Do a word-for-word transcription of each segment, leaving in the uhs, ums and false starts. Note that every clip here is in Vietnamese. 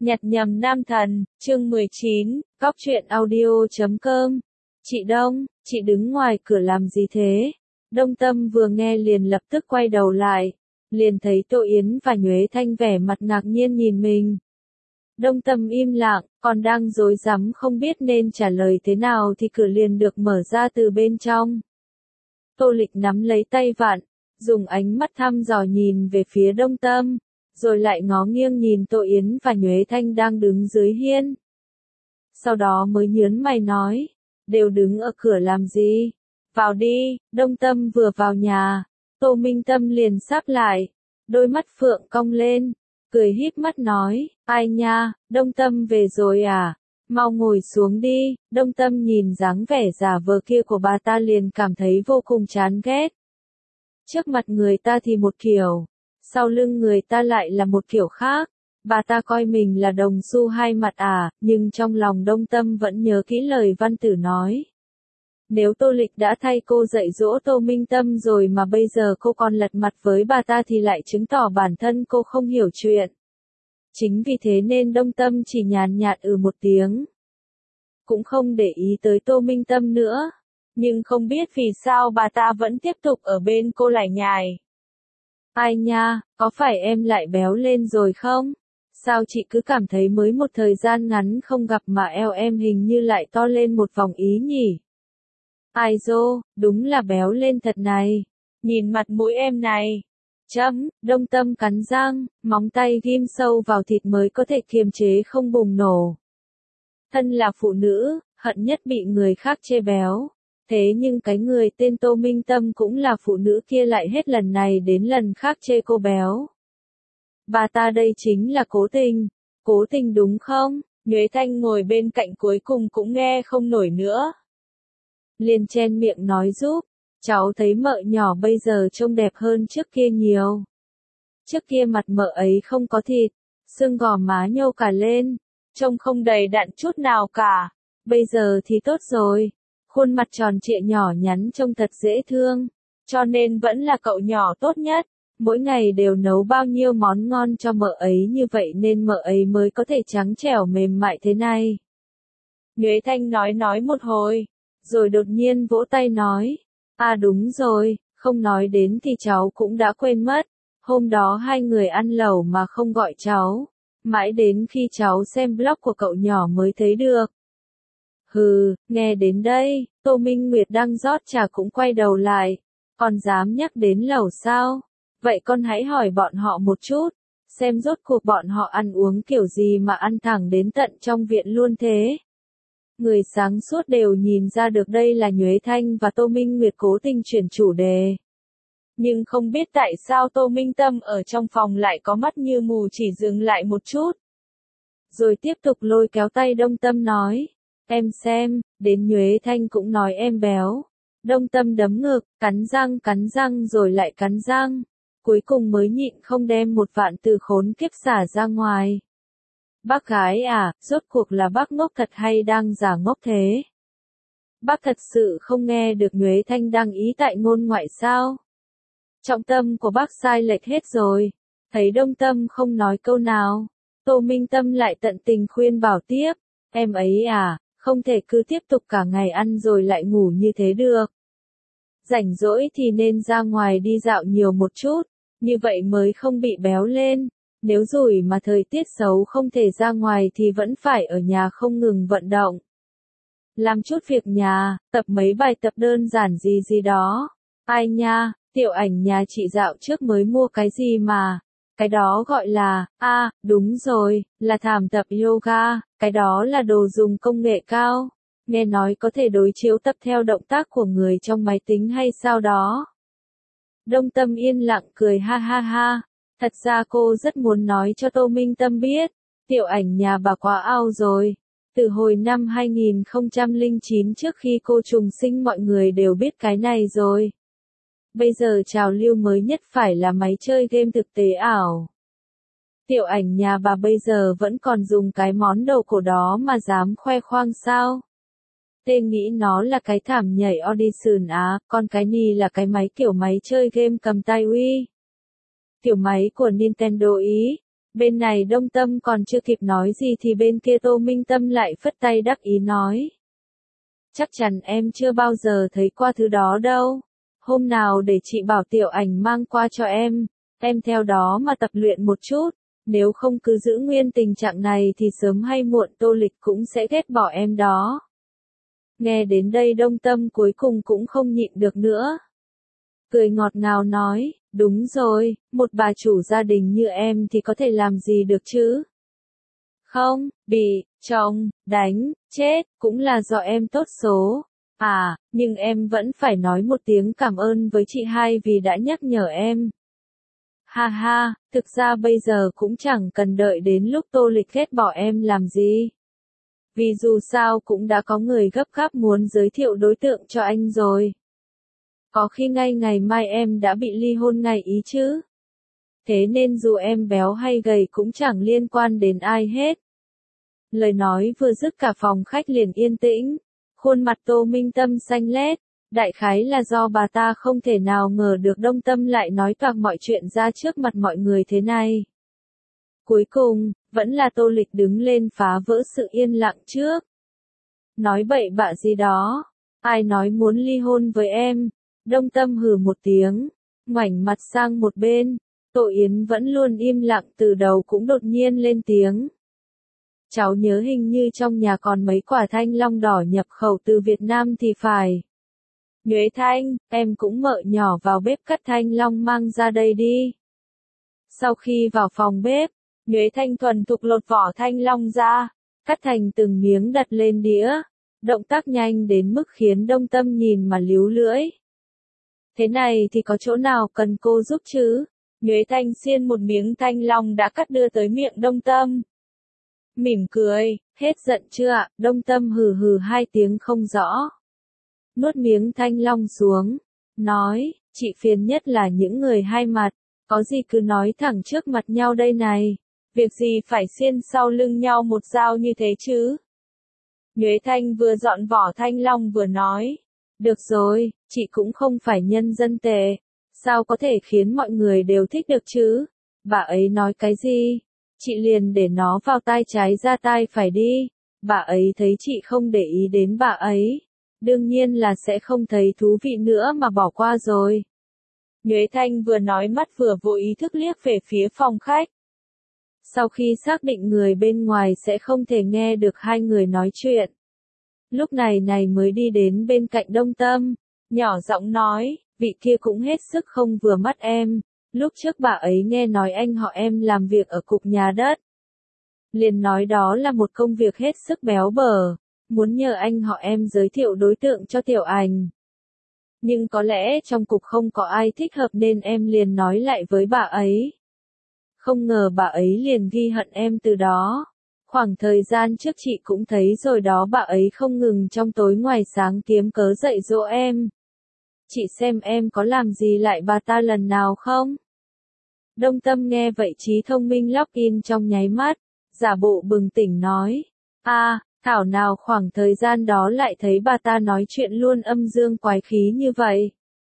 Nhặt nhầm nam thần, chương mười chín, góc truyện audio chấm com. Chị Đông, chị đứng ngoài cửa làm gì thế? Đông Tâm vừa nghe liền lập tức quay đầu lại, liền thấy Tô Yến và Nhuế Thanh vẻ mặt ngạc nhiên nhìn mình. Đông Tâm im lặng, còn đang rối rắm không biết nên trả lời thế nào thì cửa liền được mở ra từ bên trong. Tô Lịch nắm lấy tay Vạn, dùng ánh mắt thăm dò nhìn về phía Đông Tâm, rồi lại ngó nghiêng nhìn Tô Yến và Nhuế Thanh đang đứng dưới hiên. Sau đó mới nhớn mày nói, đều đứng ở cửa làm gì? Vào đi. Đông Tâm vừa vào nhà, Tô Minh Tâm liền sáp lại, đôi mắt phượng cong lên, cười híp mắt nói, ai nha, Đông Tâm về rồi à? Mau ngồi xuống đi. Đông Tâm nhìn dáng vẻ giả vờ kia của bà ta liền cảm thấy vô cùng chán ghét. Trước mặt người ta thì một kiểu, sau lưng người ta lại là một kiểu khác. Bà ta coi mình là đồng xu hai mặt à, nhưng trong lòng Đông Tâm vẫn nhớ kỹ lời văn tử nói. Nếu Tô Lịch đã thay cô dạy dỗ Tô Minh Tâm rồi mà bây giờ cô còn lật mặt với bà ta thì lại chứng tỏ bản thân cô không hiểu chuyện. Chính vì thế nên Đông Tâm chỉ nhàn nhạt ừ một tiếng, cũng không để ý tới Tô Minh Tâm nữa. Nhưng không biết vì sao bà ta vẫn tiếp tục ở bên cô lải nhải. Ai nha, có phải em lại béo lên rồi không? Sao chị cứ cảm thấy mới một thời gian ngắn không gặp mà eo em hình như lại to lên một vòng ý nhỉ? Ai dô, đúng là béo lên thật này. Nhìn mặt mũi em này. Chấm, Đông Tâm cắn răng, móng tay ghim sâu vào thịt mới có thể kiềm chế không bùng nổ. Thân là phụ nữ, hận nhất bị người khác chê béo. Thế nhưng cái người tên Tô Minh Tâm cũng là phụ nữ kia lại hết lần này đến lần khác chê cô béo. Bà ta đây chính là cố tình. Cố tình đúng không? Nhuế Thanh ngồi bên cạnh cuối cùng cũng nghe không nổi nữa. Liền chen miệng nói giúp. Cháu thấy mợ nhỏ bây giờ trông đẹp hơn trước kia nhiều. Trước kia mặt mợ ấy không có thịt, xương gò má nhô cả lên, trông không đầy đặn chút nào cả. Bây giờ thì tốt rồi. Khuôn mặt tròn trịa nhỏ nhắn trông thật dễ thương, cho nên vẫn là cậu nhỏ tốt nhất. Mỗi ngày đều nấu bao nhiêu món ngon cho mợ ấy như vậy nên mợ ấy mới có thể trắng trẻo mềm mại thế này. Nhuế Thanh nói nói một hồi, rồi đột nhiên vỗ tay nói, à đúng rồi, không nói đến thì cháu cũng đã quên mất. Hôm đó hai người ăn lẩu mà không gọi cháu, mãi đến khi cháu xem blog của cậu nhỏ mới thấy được. Hừ, nghe đến đây, Tô Minh Nguyệt đang rót trà cũng quay đầu lại. Còn dám nhắc đến lẩu sao? Vậy con hãy hỏi bọn họ một chút, xem rốt cuộc bọn họ ăn uống kiểu gì mà ăn thẳng đến tận trong viện luôn thế. Người sáng suốt đều nhìn ra được đây là Nhuế Thanh và Tô Minh Nguyệt cố tình chuyển chủ đề. Nhưng không biết tại sao Tô Minh Tâm ở trong phòng lại có mắt như mù chỉ dừng lại một chút. Rồi tiếp tục lôi kéo tay Đông Tâm nói. Em xem, đến Nhuế Thanh cũng nói em béo. Đông Tâm đấm ngực, cắn răng cắn răng rồi lại cắn răng. Cuối cùng mới nhịn không đem một vạn từ khốn kiếp xả ra ngoài. Bác gái à, rốt cuộc là bác ngốc thật hay đang giả ngốc thế? Bác thật sự không nghe được Nhuế Thanh đang ý tại ngôn ngoại sao? Trọng tâm của bác sai lệch hết rồi. Thấy Đông Tâm không nói câu nào, Tô Minh Tâm lại tận tình khuyên bảo tiếp. Em ấy à, không thể cứ tiếp tục cả ngày ăn rồi lại ngủ như thế được. Rảnh rỗi thì nên ra ngoài đi dạo nhiều một chút, như vậy mới không bị béo lên. Nếu rủi mà thời tiết xấu không thể ra ngoài thì vẫn phải ở nhà không ngừng vận động. Làm chút việc nhà, tập mấy bài tập đơn giản gì gì đó. Ai nha, Tiểu Ảnh nhà chị dạo trước mới mua cái gì mà. Cái đó gọi là, a à, đúng rồi, là thảm tập yoga, cái đó là đồ dùng công nghệ cao. Nghe nói có thể đối chiếu tập theo động tác của người trong máy tính hay sao đó. Đông Tâm yên lặng cười ha ha ha. Thật ra cô rất muốn nói cho Tô Minh Tâm biết, Tiểu Ảnh nhà bà quá ao rồi. Từ hồi năm hai nghìn không trăm lẻ chín trước khi cô trùng sinh mọi người đều biết cái này rồi. Bây giờ trào lưu mới nhất phải là máy chơi game thực tế ảo. Tiểu Ảnh nhà bà bây giờ vẫn còn dùng cái món đồ cổ đó mà dám khoe khoang sao? Tê nghĩ nó là cái thảm nhảy Audition á, còn cái này là cái máy kiểu máy chơi game cầm tay uy. Kiểu máy của Nintendo ý. Bên này Đông Tâm còn chưa kịp nói gì thì bên kia Tô Minh Tâm lại phất tay đắc ý nói. Chắc chắn em chưa bao giờ thấy qua thứ đó đâu. Hôm nào để chị bảo Tiểu Ảnh mang qua cho em, em theo đó mà tập luyện một chút. Nếu không cứ giữ nguyên tình trạng này thì sớm hay muộn Tô Lịch cũng sẽ ghét bỏ em đó. Nghe đến đây Đông Tâm cuối cùng cũng không nhịn được nữa. Cười ngọt ngào nói, đúng rồi, một bà chủ gia đình như em thì có thể làm gì được chứ? Không, bị, chồng, đánh, chết, cũng là do em tốt số. À, nhưng em vẫn phải nói một tiếng cảm ơn với chị hai vì đã nhắc nhở em. Ha ha, thực ra bây giờ cũng chẳng cần đợi đến lúc Tô Lịch ghét bỏ em làm gì. Vì dù sao cũng đã có người gấp gáp muốn giới thiệu đối tượng cho anh rồi. Có khi ngay ngày mai em đã bị ly hôn ngay ý chứ. Thế nên dù em béo hay gầy cũng chẳng liên quan đến ai hết. Lời nói vừa dứt cả phòng khách liền yên tĩnh. Khuôn mặt Tô Minh Tâm xanh lét. Đại khái là do bà ta không thể nào ngờ được Đông Tâm lại nói toạc mọi chuyện ra trước mặt mọi người thế này. Cuối cùng, vẫn là Tô Lịch đứng lên phá vỡ sự yên lặng trước. Nói bậy bạ gì đó. Ai nói muốn ly hôn với em? Đông Tâm hừ một tiếng, ngoảnh mặt sang một bên. Tô Yến vẫn luôn im lặng từ đầu cũng đột nhiên lên tiếng. Cháu nhớ hình như trong nhà còn mấy quả thanh long đỏ nhập khẩu từ Việt Nam thì phải. Nhuế Thanh, em cũng mợ nhỏ vào bếp cắt thanh long mang ra đây đi. Sau khi vào phòng bếp, Nhuế Thanh thuần thục lột vỏ thanh long ra, cắt thành từng miếng đặt lên đĩa. Động tác nhanh đến mức khiến Đông Tâm nhìn mà líu lưỡi. Thế này thì có chỗ nào cần cô giúp chứ? Nhuế Thanh xiên một miếng thanh long đã cắt đưa tới miệng Đông Tâm. Mỉm cười, hết giận chưa ạ? Đông Tâm hừ hừ hai tiếng không rõ. Nuốt miếng thanh long xuống, nói, chị phiền nhất là những người hai mặt, có gì cứ nói thẳng trước mặt nhau đây này, việc gì phải xiên sau lưng nhau một dao như thế chứ? Nhuế Thanh vừa dọn vỏ thanh long vừa nói, được rồi, chị cũng không phải nhân dân tệ, sao có thể khiến mọi người đều thích được chứ? Bà ấy nói cái gì? Chị liền để nó vào tai trái ra tai phải đi, bà ấy thấy chị không để ý đến bà ấy. Đương nhiên là sẽ không thấy thú vị nữa mà bỏ qua rồi. Nhuế Thanh vừa nói mắt vừa vô ý thức liếc về phía phòng khách. Sau khi xác định người bên ngoài sẽ không thể nghe được hai người nói chuyện. Lúc này này mới đi đến bên cạnh Đông Tâm, nhỏ giọng nói, vị kia cũng hết sức không vừa mắt em. Lúc trước bà ấy nghe nói anh họ em làm việc ở cục nhà đất. Liền nói đó là một công việc hết sức béo bở. Muốn nhờ anh họ em giới thiệu đối tượng cho Tiểu Ảnh. Nhưng có lẽ trong cục không có ai thích hợp nên em liền nói lại với bà ấy. Không ngờ bà ấy liền ghi hận em từ đó. Khoảng thời gian trước chị cũng thấy rồi đó, bà ấy không ngừng trong tối ngoài sáng kiếm cớ dạy dỗ em. Chị xem em có làm gì lại bà ta lần nào không? Đông Tâm nghe vậy trí thông minh log in trong nháy mắt, giả bộ bừng tỉnh nói. À, thảo nào khoảng thời gian đó lại thấy bà ta nói chuyện luôn âm dương quái khí như vậy.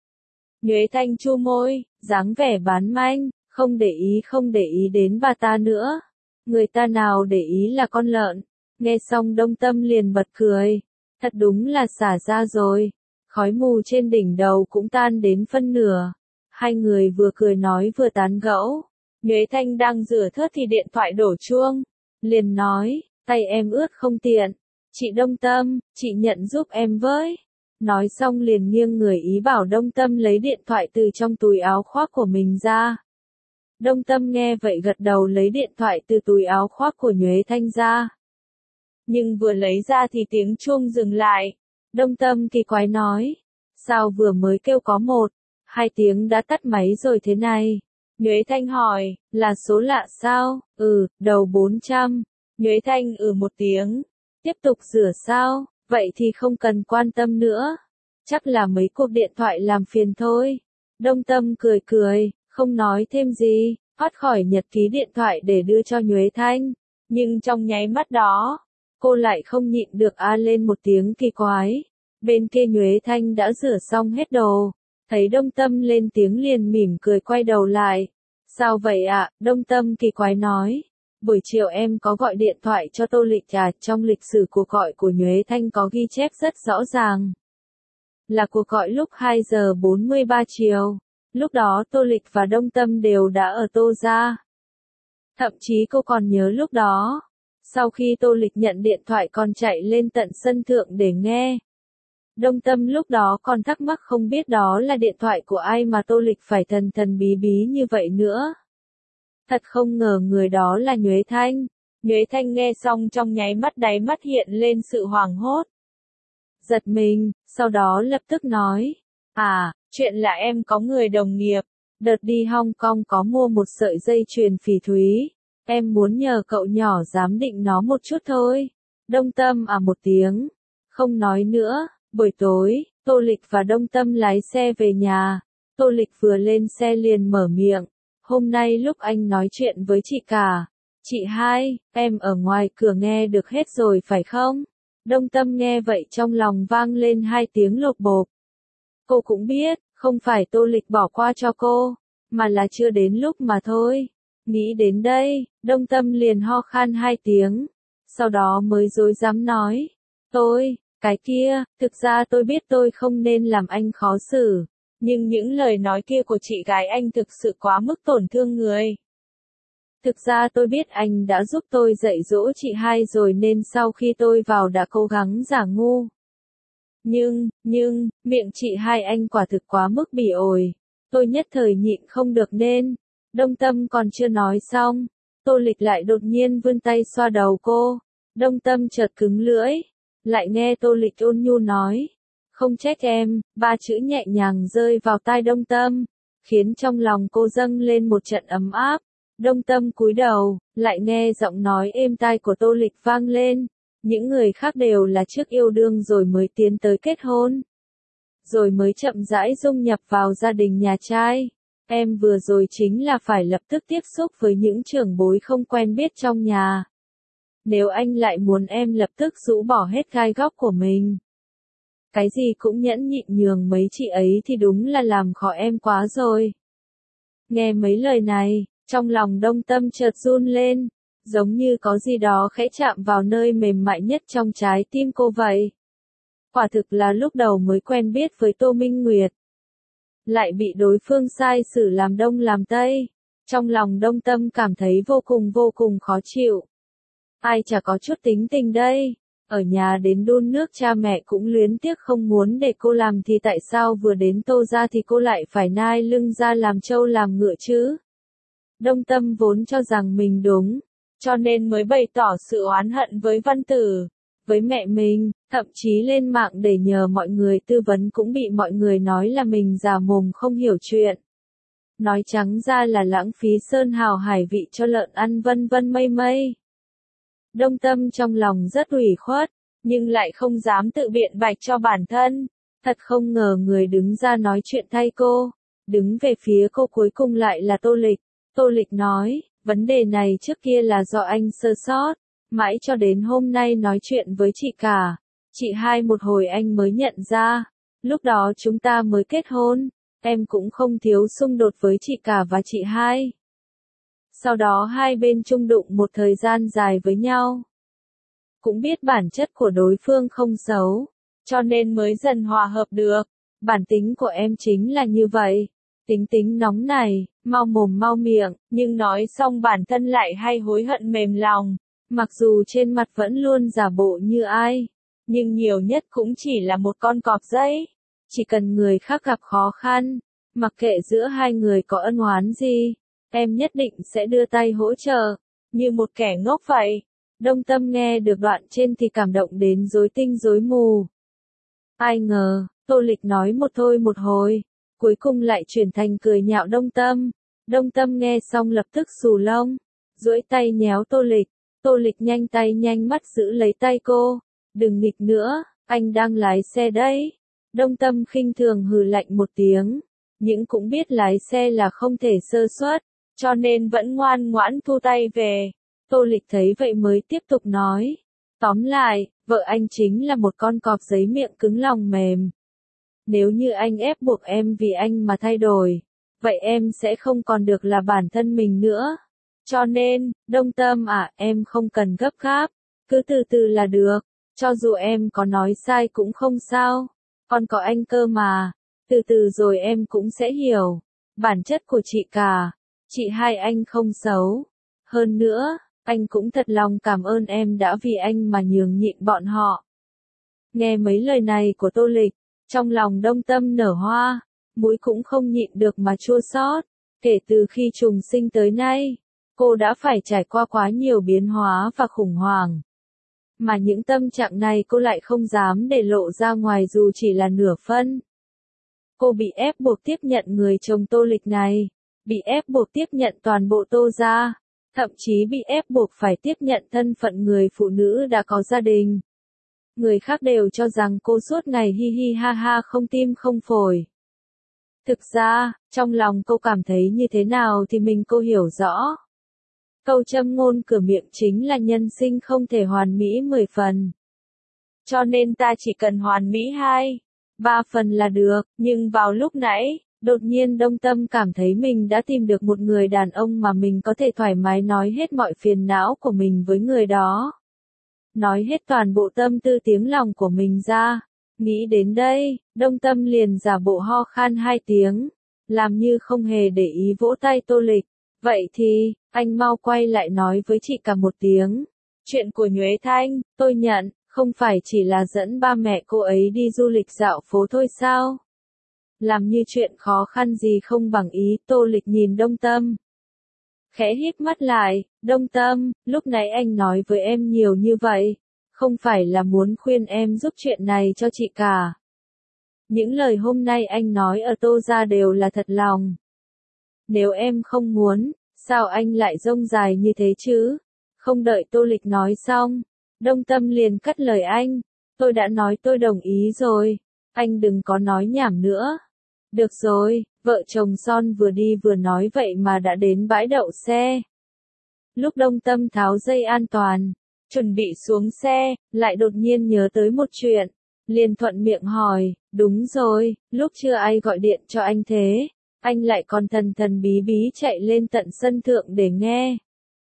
Nhuế Thanh chu môi, dáng vẻ bán manh, không để ý không để ý đến bà ta nữa. Người ta nào để ý là con lợn. Nghe xong Đông Tâm liền bật cười. Thật đúng là xả ra rồi. Khói mù trên đỉnh đầu cũng tan đến phân nửa. Hai người vừa cười nói vừa tán gẫu. Nhuế Thanh đang rửa thớt thì điện thoại đổ chuông. Liền nói, tay em ướt không tiện. Chị Đông Tâm, chị nhận giúp em với. Nói xong liền nghiêng người ý bảo Đông Tâm lấy điện thoại từ trong túi áo khoác của mình ra. Đông Tâm nghe vậy gật đầu lấy điện thoại từ túi áo khoác của Nhuế Thanh ra. Nhưng vừa lấy ra thì tiếng chuông dừng lại. Đông Tâm kỳ quái nói, sao vừa mới kêu có một, hai tiếng đã tắt máy rồi thế này? Nhuế Thanh hỏi, là số lạ sao? Ừ, đầu bốn trăm. Nhuế Thanh ừ một tiếng. Tiếp tục rửa sao? Vậy thì không cần quan tâm nữa. Chắc là mấy cuộc điện thoại làm phiền thôi. Đông Tâm cười cười, không nói thêm gì, thoát khỏi nhật ký điện thoại để đưa cho Nhuế Thanh. Nhưng trong nháy mắt đó, cô lại không nhịn được a lên một tiếng kỳ quái. Bên kia Nhuế Thanh đã rửa xong hết đồ. Thấy Đông Tâm lên tiếng liền mỉm cười quay đầu lại. Sao vậy ạ? Đông Tâm kỳ quái nói. Buổi chiều em có gọi điện thoại cho Tô Lịch à, trong lịch sử cuộc gọi của Nhuế Thanh có ghi chép rất rõ ràng. Là cuộc gọi lúc hai giờ bốn mươi ba chiều. Lúc đó Tô Lịch và Đông Tâm đều đã ở Tô gia. Thậm chí cô còn nhớ lúc đó. Sau khi Tô Lịch nhận điện thoại còn chạy lên tận sân thượng để nghe. Đông Tâm lúc đó còn thắc mắc không biết đó là điện thoại của ai mà Tô Lịch phải thần thần bí bí như vậy nữa. Thật không ngờ người đó là Nhuế Thanh. Nhuế Thanh nghe xong trong nháy mắt đáy mắt hiện lên sự hoảng hốt. Giật mình, sau đó lập tức nói. À, chuyện là em có người đồng nghiệp. Đợt đi Hong Kong có mua một sợi dây chuyền phỉ thúy. Em muốn nhờ cậu nhỏ giám định nó một chút thôi. Đông Tâm à một tiếng. Không nói nữa. Buổi tối, Tô Lịch và Đông Tâm lái xe về nhà. Tô Lịch vừa lên xe liền mở miệng. Hôm nay lúc anh nói chuyện với chị cả. Chị hai, em ở ngoài cửa nghe được hết rồi phải không? Đông Tâm nghe vậy trong lòng vang lên hai tiếng lột bột. Cô cũng biết, không phải Tô Lịch bỏ qua cho cô, mà là chưa đến lúc mà thôi. Nghĩ đến đây, Đông Tâm liền ho khan hai tiếng. Sau đó mới dối dám nói. Tôi, cái kia, thực ra tôi biết tôi không nên làm anh khó xử. Nhưng những lời nói kia của chị gái anh thực sự quá mức tổn thương người. Thực ra tôi biết anh đã giúp tôi dạy dỗ chị hai rồi nên sau khi tôi vào đã cố gắng giả ngu. Nhưng, nhưng, miệng chị hai anh quả thực quá mức bỉ ổi. Tôi nhất thời nhịn không được nên. Đông Tâm còn chưa nói xong. Tô Lịch lại đột nhiên vươn tay xoa đầu cô. Đông Tâm chợt cứng lưỡi. Lại nghe Tô Lịch ôn nhu nói. Không trách em, ba chữ nhẹ nhàng rơi vào tai Đông Tâm. Khiến trong lòng cô dâng lên một trận ấm áp. Đông Tâm cúi đầu, lại nghe giọng nói êm tai của Tô Lịch vang lên. Những người khác đều là trước yêu đương rồi mới tiến tới kết hôn. Rồi mới chậm rãi dung nhập vào gia đình nhà trai. Em vừa rồi chính là phải lập tức tiếp xúc với những trưởng bối không quen biết trong nhà. Nếu anh lại muốn em lập tức rũ bỏ hết gai góc của mình. Cái gì cũng nhẫn nhịn nhường mấy chị ấy thì đúng là làm khó em quá rồi. Nghe mấy lời này, trong lòng Đông Tâm chợt run lên, giống như có gì đó khẽ chạm vào nơi mềm mại nhất trong trái tim cô vậy. Quả thực là lúc đầu mới quen biết với Tô Minh Nguyệt. Lại bị đối phương sai xử làm đông làm tây. Trong lòng Đông Tâm cảm thấy vô cùng vô cùng khó chịu. Ai chả có chút tính tình đây. Ở nhà đến đun nước cha mẹ cũng luyến tiếc không muốn để cô làm thì tại sao vừa đến Tô gia thì cô lại phải nai lưng ra làm trâu làm ngựa chứ? Đông Tâm vốn cho rằng mình đúng, cho nên mới bày tỏ sự oán hận với Văn Tử, với mẹ mình, thậm chí lên mạng để nhờ mọi người tư vấn cũng bị mọi người nói là mình già mồm không hiểu chuyện. Nói trắng ra là lãng phí sơn hào hải vị cho lợn ăn vân vân mây mây. Đông Tâm trong lòng rất ủy khuất, nhưng lại không dám tự biện bạch cho bản thân. Thật không ngờ người đứng ra nói chuyện thay cô, đứng về phía cô cuối cùng lại là Tô Lịch. Tô Lịch nói, vấn đề này trước kia là do anh sơ sót, mãi cho đến hôm nay nói chuyện với chị cả, chị hai một hồi anh mới nhận ra, lúc đó chúng ta mới kết hôn, em cũng không thiếu xung đột với chị cả và chị hai. Sau đó hai bên chung đụng một thời gian dài với nhau. Cũng biết bản chất của đối phương không xấu, cho nên mới dần hòa hợp được. Bản tính của em chính là như vậy. Tính tính nóng này, mau mồm mau miệng, nhưng nói xong bản thân lại hay hối hận mềm lòng. Mặc dù trên mặt vẫn luôn giả bộ như ai, nhưng nhiều nhất cũng chỉ là một con cọp dây. Chỉ cần người khác gặp khó khăn, mặc kệ giữa hai người có ân oán gì, em nhất định sẽ đưa tay hỗ trợ, như một kẻ ngốc vậy. Đông Tâm nghe được đoạn trên thì cảm động đến rối tinh rối mù. Ai ngờ, Tô Lịch nói một thôi một hồi, cuối cùng lại chuyển thành cười nhạo Đông Tâm. Đông Tâm nghe xong lập tức xù lông, duỗi tay nhéo Tô Lịch. Tô Lịch nhanh tay nhanh mắt giữ lấy tay cô. Đừng nghịch nữa, anh đang lái xe đấy. Đông Tâm khinh thường hừ lạnh một tiếng, nhưng cũng biết lái xe là không thể sơ suất, cho nên vẫn ngoan ngoãn thu tay về. Tô Lịch thấy vậy mới tiếp tục nói. Tóm lại, vợ anh chính là một con cọp giấy miệng cứng lòng mềm. Nếu như anh ép buộc em vì anh mà thay đổi, vậy em sẽ không còn được là bản thân mình nữa. Cho nên, Đông Tâm à, em không cần gấp gáp, cứ từ từ là được, cho dù em có nói sai cũng không sao, còn có anh cơ mà, từ từ rồi em cũng sẽ hiểu, bản chất của chị cả, chị hai anh không xấu, hơn nữa, anh cũng thật lòng cảm ơn em đã vì anh mà nhường nhịn bọn họ. Nghe mấy lời này của Tô Lịch, trong lòng Đông Tâm nở hoa, mũi cũng không nhịn được mà chua xót, kể từ khi trùng sinh tới nay, cô đã phải trải qua quá nhiều biến hóa và khủng hoảng. Mà những tâm trạng này cô lại không dám để lộ ra ngoài dù chỉ là nửa phân. Cô bị ép buộc tiếp nhận người chồng Tô Lịch này, bị ép buộc tiếp nhận toàn bộ Tô gia, thậm chí bị ép buộc phải tiếp nhận thân phận người phụ nữ đã có gia đình. Người khác đều cho rằng cô suốt ngày hi hi ha ha không tim không phổi. Thực ra, trong lòng cô cảm thấy như thế nào thì mình cô hiểu rõ. Câu châm ngôn cửa miệng chính là nhân sinh không thể hoàn mỹ mười phần. Cho nên ta chỉ cần hoàn mỹ hai, ba phần là được, nhưng vào lúc nãy, đột nhiên Đông Tâm cảm thấy mình đã tìm được một người đàn ông mà mình có thể thoải mái nói hết mọi phiền não của mình với người đó. Nói hết toàn bộ tâm tư tiếng lòng của mình ra. Nghĩ đến đây, Đông Tâm liền giả bộ ho khan hai tiếng, làm như không hề để ý vỗ tay Tô Lịch. Vậy thì, anh mau quay lại nói với chị cả một tiếng. Chuyện của Nhuế Thanh, tôi nhận, không phải chỉ là dẫn ba mẹ cô ấy đi du lịch dạo phố thôi sao? Làm như chuyện khó khăn gì không bằng ý, Tô Lịch nhìn Đông Tâm. Khẽ híp mắt lại, Đông Tâm, lúc nãy anh nói với em nhiều như vậy, không phải là muốn khuyên em giúp chuyện này cho chị cả. Những lời hôm nay anh nói ở Tô gia đều là thật lòng. Nếu em không muốn, sao anh lại rông dài như thế chứ? Không đợi Tô Lịch nói xong, Đông Tâm liền cắt lời anh, tôi đã nói tôi đồng ý rồi, anh đừng có nói nhảm nữa. Được rồi, vợ chồng son vừa đi vừa nói vậy mà đã đến bãi đậu xe. Lúc Đông Tâm tháo dây an toàn, chuẩn bị xuống xe, lại đột nhiên nhớ tới một chuyện, liền thuận miệng hỏi, đúng rồi, lúc chưa ai gọi điện cho anh thế, anh lại còn thần thần bí bí chạy lên tận sân thượng để nghe.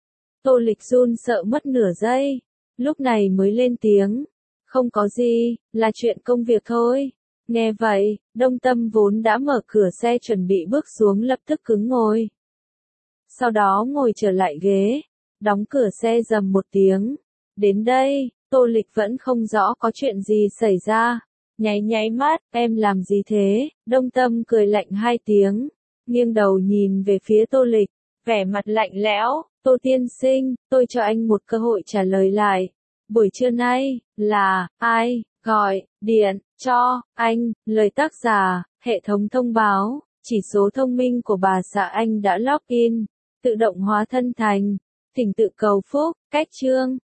Tô Lịch run sợ mất nửa giây, lúc này mới lên tiếng, không có gì, là chuyện công việc thôi. Nghe vậy, Đông Tâm vốn đã mở cửa xe chuẩn bị bước xuống lập tức cứng ngồi. Sau đó ngồi trở lại ghế, đóng cửa xe rầm một tiếng. Đến đây, Tô Lịch vẫn không rõ có chuyện gì xảy ra. Nháy nháy mắt, em làm gì thế? Đông Tâm cười lạnh hai tiếng, nghiêng đầu nhìn về phía Tô Lịch, vẻ mặt lạnh lẽo, Tô tiên sinh, tôi cho anh một cơ hội trả lời lại. Buổi trưa nay, là, ai, gọi, điện, cho, anh, lời tác giả, hệ thống thông báo, chỉ số thông minh của bà xã anh đã log in, tự động hóa thân thành, thỉnh tự cầu phúc, cách chương.